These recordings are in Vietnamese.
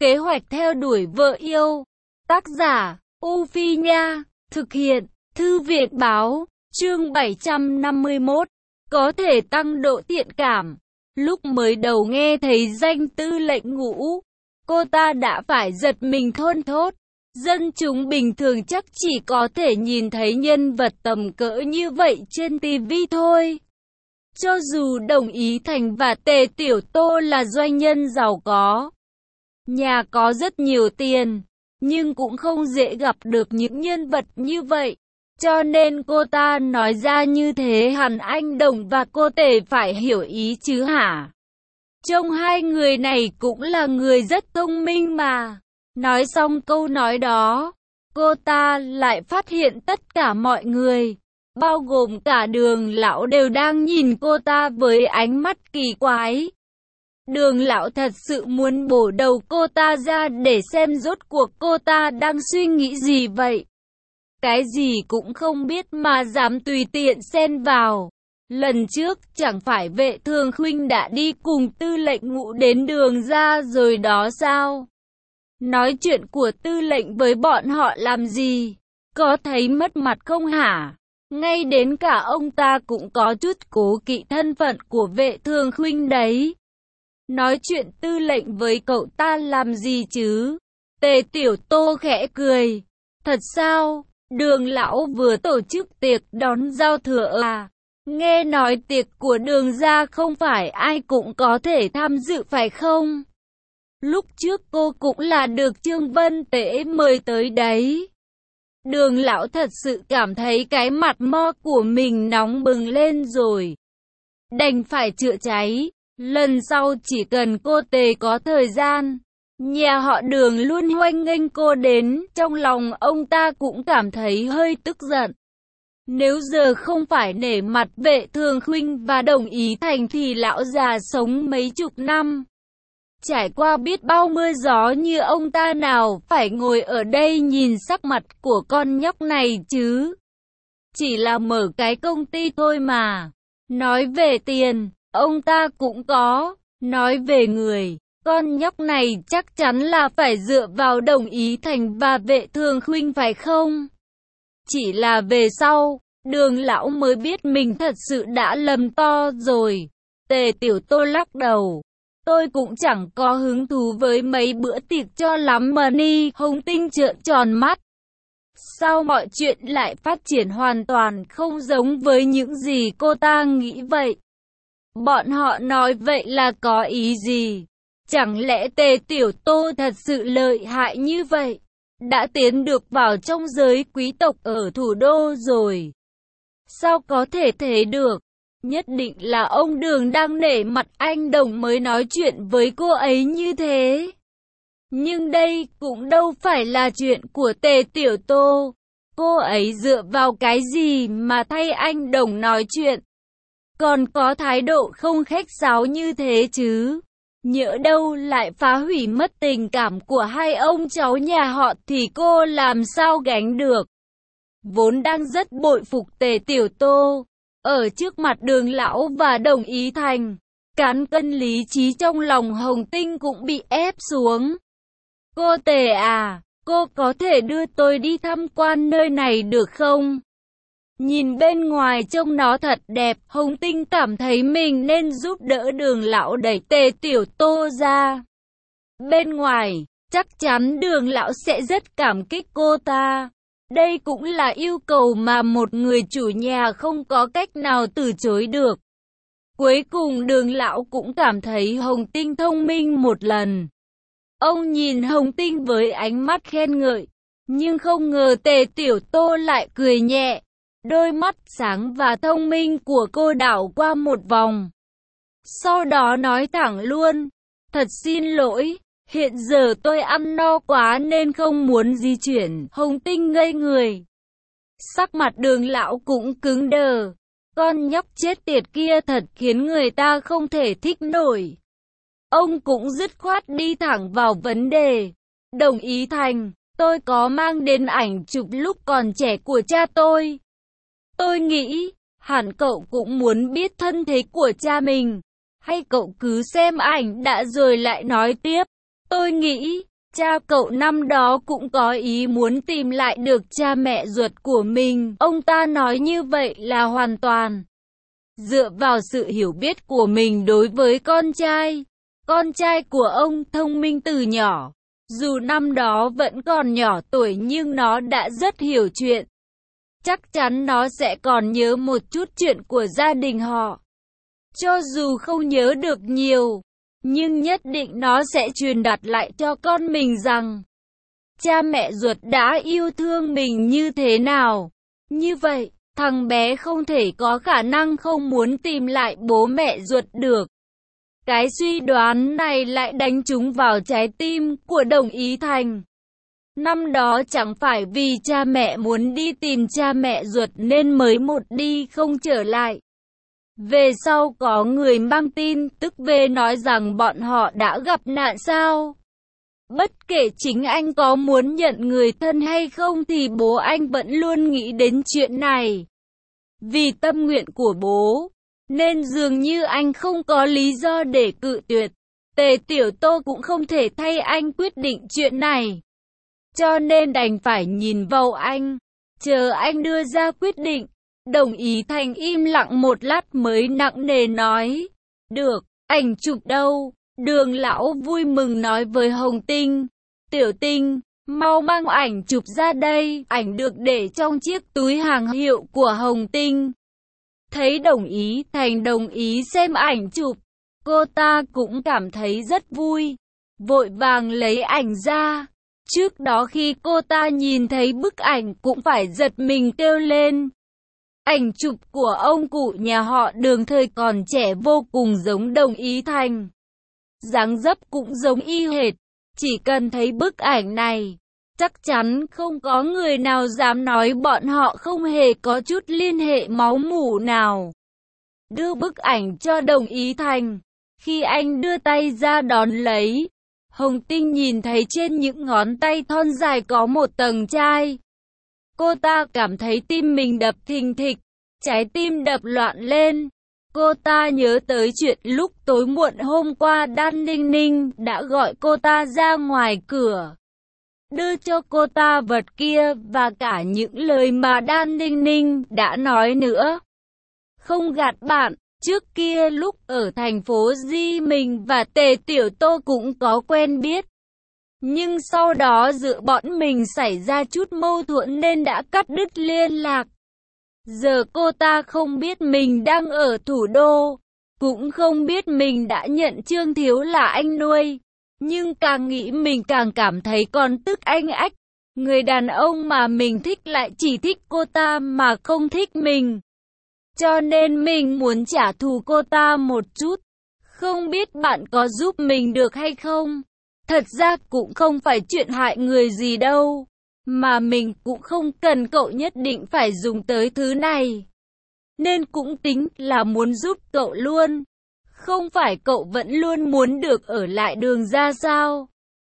Kế hoạch theo đuổi vợ yêu. Tác giả, U Phi Nha. Thực hiện, Thư viện Báo. Chương 751. Có thể tăng độ thiện cảm. Lúc mới đầu nghe thấy danh Tư lệnh Ngũ, cô ta đã phải giật mình thon thót. Dân chúng bình thường chắc chỉ có thể nhìn thấy nhân vật tầm cỡ như vậy trên TV thôi. Cho dù Đồng Ý Thành và Tề Tiểu Tô là doanh nhân giàu có, nhà có rất nhiều tiền, nhưng cũng không dễ gặp được những nhân vật như vậy. Cho nên cô ta nói ra như thế hẳn anh Đồng và cô Tề phải hiểu ý chứ hả? Trông hai người này cũng là người rất thông minh mà. Nói xong câu nói đó, cô ta lại phát hiện tất cả mọi người, bao gồm cả Đường lão đều đang nhìn cô ta với ánh mắt kỳ quái. Đường lão thật sự muốn bổ đầu cô ta ra để xem rốt cuộc cô ta đang suy nghĩ gì vậy. Cái gì cũng không biết mà dám tùy tiện xen vào. Lần trước chẳng phải Vệ Thường Khuynh đã đi cùng Tư lệnh Ngũ đến Đường ra rồi đó sao? Nói chuyện của Tư lệnh với bọn họ làm gì? Có thấy mất mặt không hả? Ngay đến cả ông ta cũng có chút cố kỵ thân phận của Vệ Thường Khuynh đấy. Nói chuyện Tư lệnh với cậu ta làm gì chứ? Tề Tiểu Tô khẽ cười. Thật sao? Đường lão vừa tổ chức tiệc đón giao thừa à? Nghe nói tiệc của Đường gia không phải ai cũng có thể tham dự phải không? Lúc trước cô cũng là được Trương Vân Tế mời tới đấy. Đường lão thật sự cảm thấy cái mặt mo của mình nóng bừng lên rồi. Đành phải chữa cháy. Lần sau chỉ cần cô Tề có thời gian, nhà họ Đường luôn hoan nghênh cô đến. Trong lòng ông ta cũng cảm thấy hơi tức giận. Nếu giờ không phải nể mặt Vệ Thường Khuynh và Đồng Ý Thành thì lão già sống mấy chục năm, trải qua biết bao mưa gió như ông ta nào phải ngồi ở đây nhìn sắc mặt của con nhóc này chứ. Chỉ là mở cái công ty thôi mà. Nói về tiền, ông ta cũng có. Nói về người, con nhóc này chắc chắn là phải dựa vào Đồng Ý Thành và Vệ Thường Khuynh phải không? Chỉ là về sau, Đường lão mới biết mình thật sự đã lầm to rồi. Tề Tiểu Tô lắc đầu. Tôi cũng chẳng có hứng thú với mấy bữa tiệc cho lắm mà Ni. Hồng Tinh trợn tròn mắt. Sao mọi chuyện lại phát triển hoàn toàn không giống với những gì cô ta nghĩ vậy? Bọn họ nói vậy là có ý gì? Chẳng lẽ Tề Tiểu Tô thật sự lợi hại như vậy? Đã tiến được vào trong giới quý tộc ở thủ đô rồi. Sao có thể thế được? Nhất định là ông Đường đang nể mặt anh Đồng mới nói chuyện với cô ấy như thế. Nhưng đây cũng đâu phải là chuyện của Tề Tiểu Tô. Cô ấy dựa vào cái gì mà thay anh Đồng nói chuyện? Còn có thái độ không khách sáo như thế chứ? Nhỡ đâu lại phá hủy mất tình cảm của hai ông cháu nhà họ thì cô làm sao gánh được? Vốn đang rất bội phục Tề Tiểu Tô, ở trước mặt Đường lão và Đồng Ý Thành, cán cân lý trí trong lòng Hồng Tinh cũng bị ép xuống. Cô Tề à, cô có thể đưa tôi đi tham quan nơi này được không? Nhìn bên ngoài trông nó thật đẹp, Hồng Tinh cảm thấy mình nên giúp đỡ Đường lão đẩy Tề Tiểu Tô ra. Bên ngoài, chắc chắn Đường lão sẽ rất cảm kích cô ta. Đây cũng là yêu cầu mà một người chủ nhà không có cách nào từ chối được. Cuối cùng Đường lão cũng cảm thấy Hồng Tinh thông minh một lần. Ông nhìn Hồng Tinh với ánh mắt khen ngợi, nhưng không ngờ Tề Tiểu Tô lại cười nhẹ. Đôi mắt sáng và thông minh của cô đảo qua một vòng. Sau đó nói thẳng luôn, thật xin lỗi, hiện giờ tôi ăn no quá nên không muốn di chuyển. Hồng Tinh ngây người. Sắc mặt Đường lão cũng cứng đờ. Con nhóc chết tiệt kia thật khiến người ta không thể thích nổi. Ông cũng dứt khoát đi thẳng vào vấn đề. Đồng Ý Thành, tôi có mang đến ảnh chụp lúc còn trẻ của cha tôi. Tôi nghĩ, hẳn cậu cũng muốn biết thân thế của cha mình. Hay cậu cứ xem ảnh đã rồi lại nói tiếp. Tôi nghĩ, Cha cậu năm đó cũng có ý muốn tìm lại được cha mẹ ruột của mình. Ông ta nói như vậy là hoàn toàn dựa vào sự hiểu biết của mình đối với con trai. Con trai của ông thông minh từ nhỏ. Dù năm đó vẫn còn nhỏ tuổi nhưng nó đã rất hiểu chuyện. Chắc chắn nó sẽ còn nhớ một chút chuyện của gia đình họ. Cho dù không nhớ được nhiều, nhưng nhất định nó sẽ truyền đạt lại cho con mình rằng cha mẹ ruột đã yêu thương mình như thế nào. Như vậy, thằng bé không thể có khả năng không muốn tìm lại bố mẹ ruột được. Cái suy đoán này lại đánh trúng vào trái tim của Đồng Ý Thành. Năm đó chẳng phải vì cha mẹ muốn đi tìm cha mẹ ruột nên mới một đi không trở lại. Về sau có người mang tin tức về nói rằng bọn họ đã gặp nạn sao? Bất kể chính anh có muốn nhận người thân hay không thì bố anh vẫn luôn nghĩ đến chuyện này. Vì tâm nguyện của bố, nên dường như anh không có lý do để cự tuyệt. Tề Tiểu Tô cũng không thể thay anh quyết định chuyện này. Cho nên đành phải nhìn vào anh, chờ anh đưa ra quyết định. Đồng Ý Thành im lặng một lát mới nặng nề nói. Được, ảnh chụp đâu? Đường lão vui mừng nói với Hồng Tinh. Tiểu Tinh, mau mang ảnh chụp ra đây. Ảnh được để trong chiếc túi hàng hiệu của Hồng Tinh. Thấy Đồng Ý Thành đồng ý xem ảnh chụp, cô ta cũng cảm thấy rất vui. Vội vàng lấy ảnh ra. Trước đó khi cô ta nhìn thấy bức ảnh cũng phải giật mình kêu lên. Ảnh chụp của ông cụ nhà họ Đường thời còn trẻ vô cùng giống Đồng Ý Thành. Dáng dấp cũng giống y hệt. Chỉ cần thấy bức ảnh này, chắc chắn không có người nào dám nói bọn họ không hề có chút liên hệ máu mủ nào. Đưa bức ảnh cho Đồng Ý Thành. Khi anh đưa tay ra đón lấy, Hồng Tinh nhìn thấy trên những ngón tay thon dài có một tầng trai. Cô ta cảm thấy tim mình đập thình thịch, trái tim đập loạn lên. Cô ta nhớ tới chuyện lúc tối muộn hôm qua Đan Ninh Ninh đã gọi cô ta ra ngoài cửa, đưa cho cô ta vật kia và cả những lời mà Đan Ninh Ninh đã nói nữa. Không gạt bạn, trước kia lúc ở thành phố Di mình và Tề Tiểu Tô cũng có quen biết. Nhưng sau đó giữa bọn mình xảy ra chút mâu thuẫn nên đã cắt đứt liên lạc. Giờ cô ta không biết mình đang ở thủ đô, cũng không biết mình đã nhận Trương Thiếu là anh nuôi. Nhưng càng nghĩ mình càng cảm thấy còn tức anh ách. Người đàn ông mà mình thích lại chỉ thích cô ta mà không thích mình. Cho nên mình muốn trả thù cô ta một chút. Không biết bạn có giúp mình được hay không? Thật ra cũng không phải chuyện hại người gì đâu. Mà mình cũng không cần cậu nhất định phải dùng tới thứ này. Nên cũng tính là muốn giúp cậu luôn. Không phải cậu vẫn luôn muốn được ở lại Đường ra sao?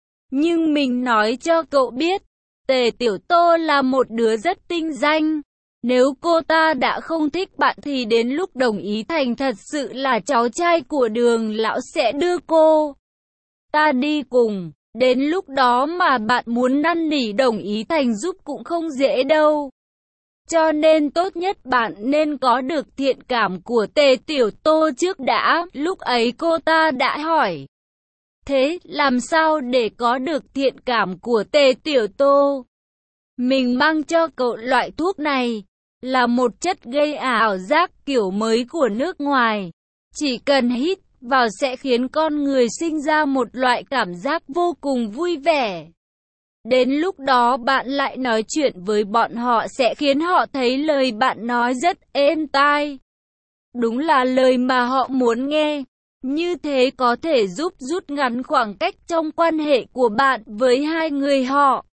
Nhưng mình nói cho cậu biết, Tề Tiểu Tô là một đứa rất tinh danh. Nếu cô ta đã không thích bạn thì đến lúc Đồng Ý Thành thật sự là cháu trai của Đường lão sẽ đưa cô ta đi cùng. Đến lúc đó mà bạn muốn năn nỉ Đồng Ý Thành giúp cũng không dễ đâu. Cho nên tốt nhất bạn nên có được thiện cảm của Tề Tiểu Tô trước đã. Lúc ấy cô ta đã hỏi. Thế làm sao để có được thiện cảm của Tề Tiểu Tô? Mình mang cho cậu loại thuốc này. Là một chất gây ảo giác kiểu mới của nước ngoài. Chỉ cần hít vào sẽ khiến con người sinh ra một loại cảm giác vô cùng vui vẻ. Đến lúc đó bạn lại nói chuyện với bọn họ sẽ khiến họ thấy lời bạn nói rất êm tai. Đúng là lời mà họ muốn nghe. Như thế có thể giúp rút ngắn khoảng cách trong quan hệ của bạn với hai người họ.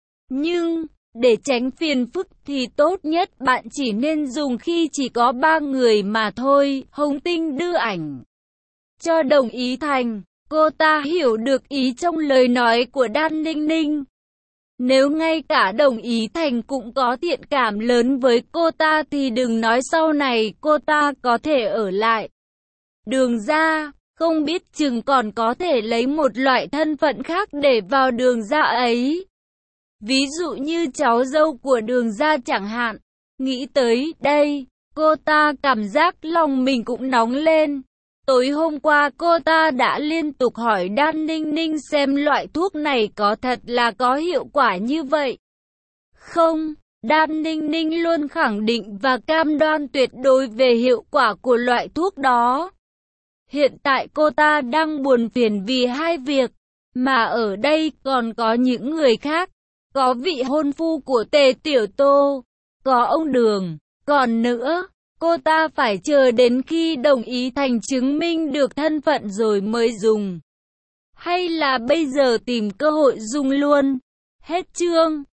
Nhưng để tránh phiền phức thì tốt nhất bạn chỉ nên dùng khi chỉ có 3 người mà thôi. Hồng Tinh đưa ảnh cho Đồng Ý Thành. Cô ta hiểu được ý trong lời nói của Đan Ninh Ninh. Nếu ngay cả Đồng Ý Thành cũng có thiện cảm lớn với cô ta thì đừng nói sau này cô ta có thể ở lại Đường ra. Không biết chừng còn có thể lấy một loại thân phận khác để vào Đường gia ấy. Ví dụ như cháu dâu của Đường gia chẳng hạn. Nghĩ tới đây, cô ta cảm giác lòng mình cũng nóng lên. Tối hôm qua cô ta đã liên tục hỏi Đan Ninh Ninh xem loại thuốc này có thật là có hiệu quả như vậy không. Đan Ninh Ninh luôn khẳng định và cam đoan tuyệt đối về hiệu quả của loại thuốc đó. Hiện tại cô ta đang buồn phiền vì hai việc, mà ở đây còn có những người khác. Có vị hôn phu của Tề Tiểu Tô, có ông Đường, còn nữa, cô ta phải chờ đến khi đồng ý thành chứng minh được thân phận rồi mới dùng. Hay là bây giờ tìm cơ hội dùng luôn. Hết chương.